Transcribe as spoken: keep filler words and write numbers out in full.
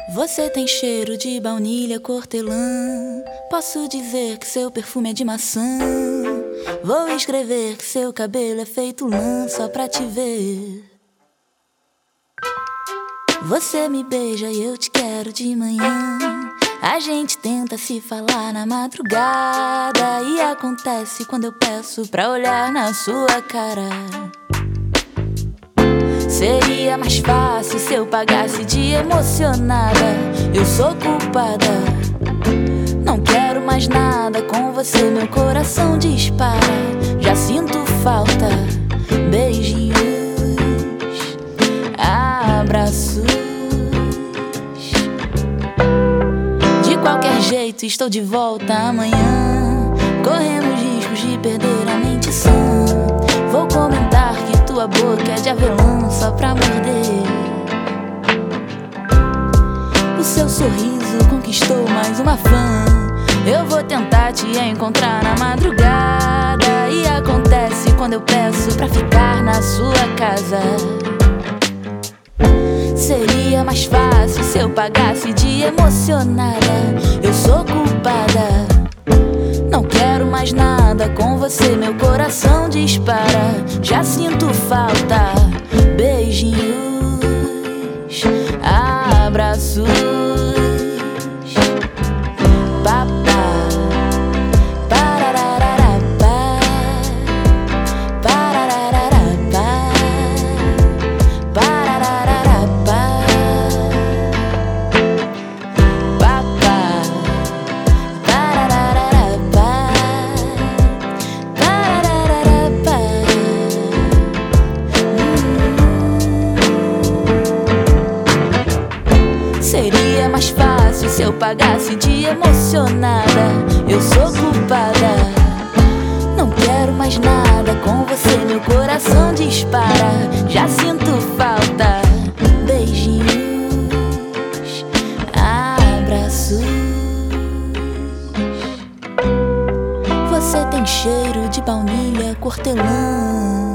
Você tem cheiro de baunilha hortelã. Posso dizer que seu perfume é de maçã. Vou escrever que seu cabelo é feito lã só pra te ver. Você me beija e eu te quero de manhã. A gente tenta se falar na madrugada e acontece quando eu peço pra olhar na sua cara. Seria mais fácil se eu pagasse de emocionada. Eu sou culpada. Não quero mais nada com você, meu coração dispara. Já sinto falta. Beijinhos, abraços. De qualquer jeito estou de volta amanhã. Corremos riscos de perder a mente sã. Vou comentar que tua boca é de avelã só pra morder. O seu sorriso conquistou mais uma fã. Eu vou tentar te encontrar na madrugada e acontece quando eu peço pra ficar na sua casa. Seria mais fácil se eu pagasse de emocionada. Eu sou culpada. Não quero mais nada com você, meu coração dispara. Já sinto falta. Beijinhos, abraços. Papá, pararararapá, pararararapá, pararararapá. Papá, pararararapá, pararararapá. Hum. Seria mais fácil se eu pagasse de emocionada. Eu sou culpada. Não quero mais nada com você, meu coração dispara. Já sinto falta. Beijinhos, abraços. Você tem cheiro de baunilha hortelã.